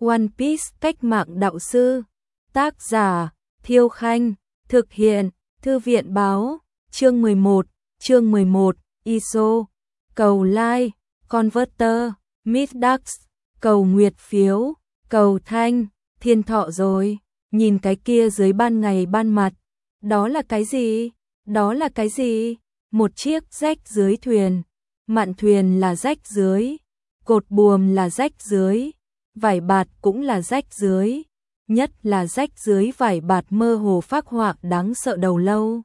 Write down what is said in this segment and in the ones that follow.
One Piece cách mạng đạo sư. Tác giả Thiêu Khanh. Thực hiện Thư viện Báo. Chương 11. ISO. Cầu like, Converter, Middax, cầu nguyệt phiếu, cầu thanh, thiên thọ rồi. Nhìn cái kia dưới ban ngày ban mặt. Đó là cái gì? Đó là cái gì? Một chiếc rách dưới thuyền. Mạn thuyền là rách dưới. Cột buồm là rách dưới. Vải bạt cũng là rách dưới. Nhất là rách dưới vải bạt mơ hồ phác họa đáng sợ đầu lâu.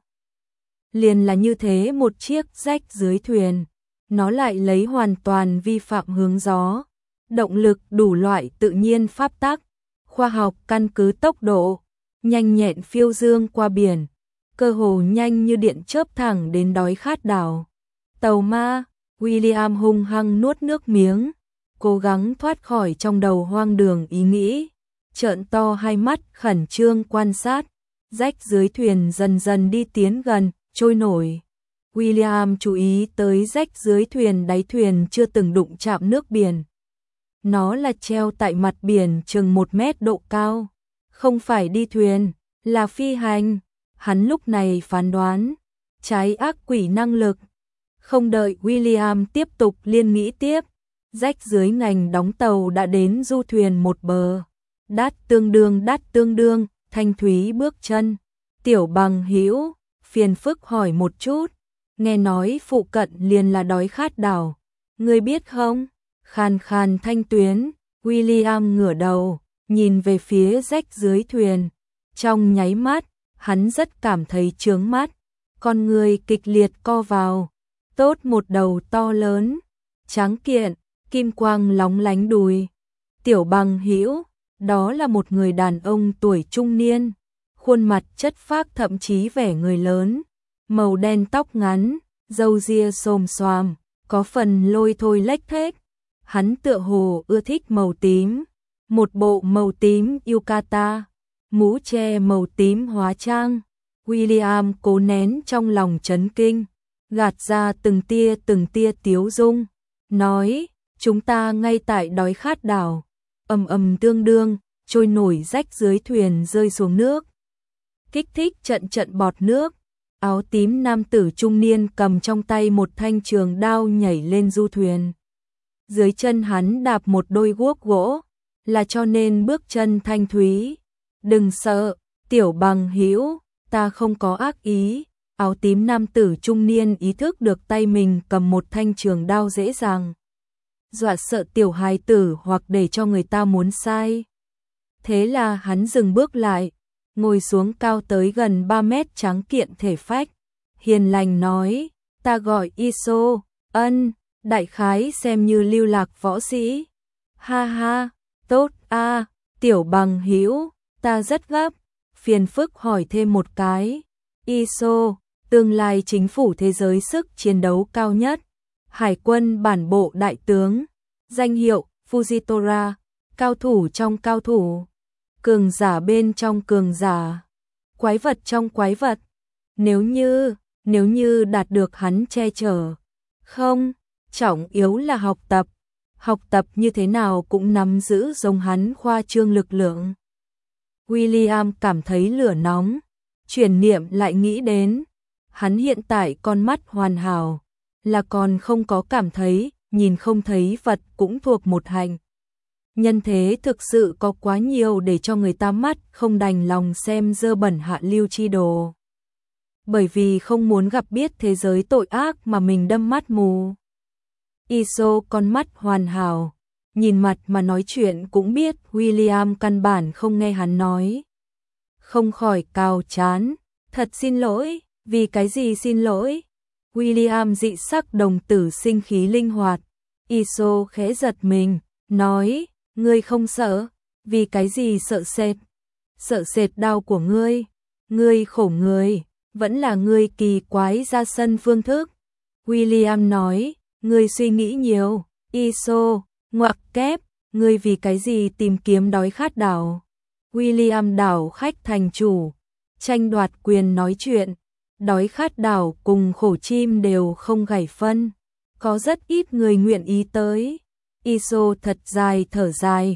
Liền là như thế một chiếc rách dưới thuyền. Nó lại lấy hoàn toàn vi phạm hướng gió. Động lực đủ loại tự nhiên pháp tắc. Khoa học căn cứ tốc độ. Nhanh nhẹn phiêu dương qua biển. Cơ hồ nhanh như điện chớp thẳng đến đói khát đảo. Tàu ma, William hung hăng nuốt nước miếng. Cố gắng thoát khỏi trong đầu hoang đường ý nghĩ. Trợn to hai mắt khẩn trương quan sát. Rách dưới thuyền dần dần đi tiến gần, trôi nổi. William chú ý tới rách dưới thuyền, đáy thuyền chưa từng đụng chạm nước biển. Nó là treo tại mặt biển chừng 1 mét độ cao. Không phải đi thuyền, là phi hành. Hắn lúc này phán đoán. Trái ác quỷ năng lực. Không đợi William tiếp tục liên nghĩ tiếp. Rách dưới ngành đóng tàu đã đến du thuyền một bờ. Đát tương đương, thanh thúy bước chân. Tiểu Bằng hữu, phiền phức hỏi một chút. Nghe nói phụ cận liền là đói khát đảo. Ngươi biết không? Khàn khàn thanh tuyến. William ngửa đầu, nhìn về phía rách dưới thuyền. Trong nháy mắt, hắn rất cảm thấy chướng mắt. Con người kịch liệt co vào. Tốt một đầu to lớn, tráng kiện, kim quang lóng lánh đùi. Tiểu Bằng hữu, đó là một người đàn ông tuổi trung niên. Khuôn mặt chất phác thậm chí vẻ người lớn. Màu đen tóc ngắn, râu ria xồm xoàm, có phần lôi thôi lếch thếch. Hắn tựa hồ ưa thích màu tím. Một bộ màu tím yukata, mũ che màu tím hóa trang. William cố nén trong lòng chấn kinh, gạt ra từng tia tiếu dung, nói, chúng ta ngay tại đói khát đảo. Tương đương, trôi nổi rách dưới thuyền rơi xuống nước. Kích thích trận bọt nước. Áo tím nam tử trung niên cầm trong tay một thanh trường đao nhảy lên du thuyền. Dưới chân hắn đạp một đôi guốc gỗ, là cho nên bước chân thanh thúy. Đừng sợ, Tiểu Bằng hữu, ta không có ác ý. Áo tím nam tử trung niên ý thức được tay mình cầm một thanh trường đao dễ dàng dọa sợ tiểu hài tử hoặc để cho người ta muốn sai. Thế là hắn dừng bước lại, ngồi xuống cao tới gần 3 mét tráng kiện thể phách. Hiền lành nói, ta gọi ISO, đại khái xem như lưu lạc võ sĩ. Ha ha, tốt a, Tiểu Bằng hữu, ta rất gấp, phiền phức hỏi thêm một cái. ISO, tương lai chính phủ thế giới sức chiến đấu cao nhất. Hải quân bản bộ đại tướng, danh hiệu Fujitora, cao thủ trong cao thủ, cường giả bên trong cường giả, quái vật trong quái vật. Nếu như đạt được hắn che chở, không, trọng yếu là học tập như thế nào cũng nắm giữ giống hắn khoa trương lực lượng. William cảm thấy lửa nóng, chuyển niệm lại nghĩ đến, hắn hiện tại con mắt hoàn hảo, là còn không có cảm thấy, nhìn không thấy vật cũng thuộc một hành. Nhân thế thực sự có quá nhiều để cho người ta mắt không đành lòng xem dơ bẩn hạ lưu chi đồ. Bởi vì không muốn gặp biết thế giới tội ác mà mình đâm mắt mù. ISO con mắt hoàn hảo, nhìn mặt mà nói chuyện cũng biết William căn bản không nghe hắn nói. Không khỏi cào chán, thật xin lỗi, vì cái gì xin lỗi? William dị sắc đồng tử sinh khí linh hoạt. ISO khẽ giật mình, nói, ngươi không sợ, vì cái gì sợ sệt? Sợ sệt đau của ngươi khổ người, vẫn là ngươi kỳ quái ra sân phương thức. William nói, ngươi suy nghĩ nhiều. ISO, ngoặc kép, ngươi vì cái gì tìm kiếm đói khát đảo? William đảo khách thành chủ, tranh đoạt quyền nói chuyện. Đói khát đảo cùng khổ chim đều không gảy phân. Có rất ít người nguyện ý tới. ISO thật dài thở dài.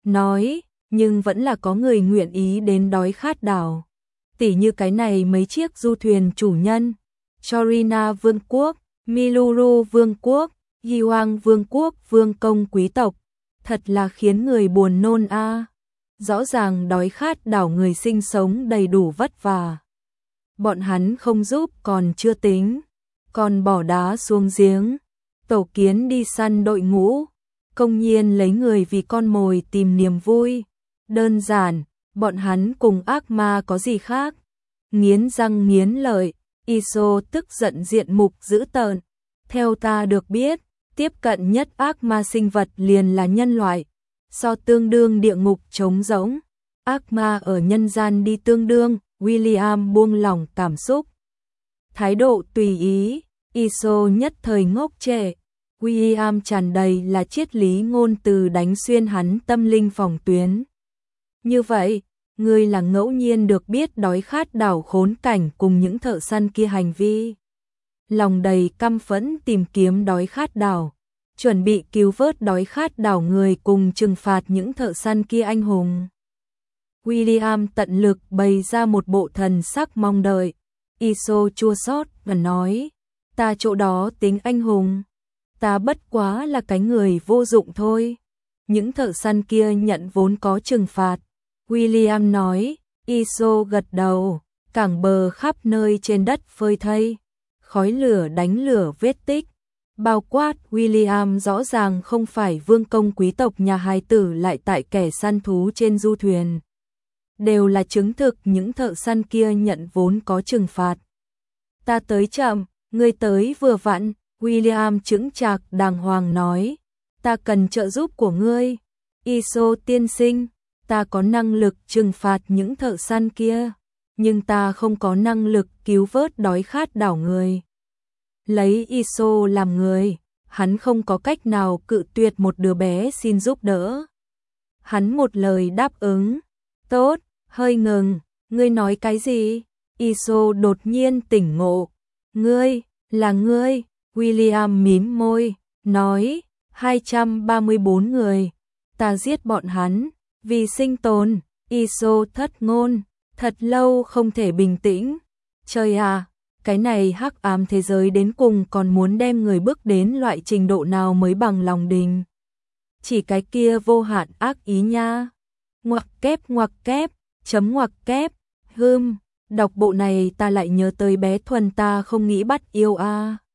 nói, nhưng vẫn là có người nguyện ý đến đói khát đảo. Tỉ như cái này mấy chiếc du thuyền chủ nhân, Chorina Vương quốc, Miluru Vương quốc, Yiwang Vương quốc vương công quý tộc, thật là khiến người buồn nôn a. Rõ ràng đói khát đảo người sinh sống đầy đủ vất vả. Bọn hắn không giúp còn chưa tính, còn bỏ đá xuống giếng, tổ kiến đi săn đội ngũ, công nhiên lấy người vì con mồi tìm niềm vui. Đơn giản, bọn hắn cùng ác ma có gì khác. Nghiến răng nghiến lợi, Iso tức giận diện mục dữ tợn. Theo ta được biết, tiếp cận nhất ác ma sinh vật liền là nhân loại, so tương đương địa ngục trống rỗng. Ác ma ở nhân gian đi tương đương, William buông lỏng cảm xúc. Thái độ tùy ý, Iso nhất thời ngốc trệ. William tràn đầy là triết lý ngôn từ đánh xuyên hắn tâm linh phòng tuyến. Như vậy, ngươi là ngẫu nhiên được biết đói khát đảo khốn cảnh cùng những thợ săn kia hành vi. Lòng đầy căm phẫn tìm kiếm đói khát đảo, chuẩn bị cứu vớt đói khát đảo người cùng trừng phạt những thợ săn kia anh hùng. William tận lực bày ra một bộ thần sắc mong đợi. Iso chua xót và nói, ta chỗ đó tính anh hùng, ta bất quá là cái người vô dụng thôi. Những thợ săn kia nhận vốn có trừng phạt. William nói, Iso gật đầu, cảng bờ khắp nơi trên đất phơi thây, khói lửa đánh lửa vết tích. Bao quát William rõ ràng không phải vương công quý tộc nhà hài tử lại tại kẻ săn thú trên du thuyền. Đều là chứng thực những thợ săn kia nhận vốn có trừng phạt. Ta tới chậm, ngươi tới vừa vặn, William chững chạc đàng hoàng nói, ta cần trợ giúp của ngươi. Iso tiên sinh, ta có năng lực trừng phạt những thợ săn kia, nhưng ta không có năng lực cứu vớt đói khát đảo người. Lấy Iso làm người, hắn không có cách nào cự tuyệt một đứa bé xin giúp đỡ. Hắn một lời đáp ứng, tốt, hơi ngừng, ngươi nói cái gì? Iso đột nhiên tỉnh ngộ, ngươi, là ngươi, William mím môi, nói, 234 người, ta giết bọn hắn, vì sinh tồn. Iso thất ngôn, thật lâu không thể bình tĩnh. Trời à, cái này hắc ám thế giới đến cùng còn muốn đem người bước đến loại trình độ nào mới bằng lòng đình. Chỉ cái kia vô hạn ác ý nha. Ngoặc kép, chấm ngoặc kép, đọc bộ này ta lại nhớ tới bé Thuần ta không nghĩ bắt yêu a.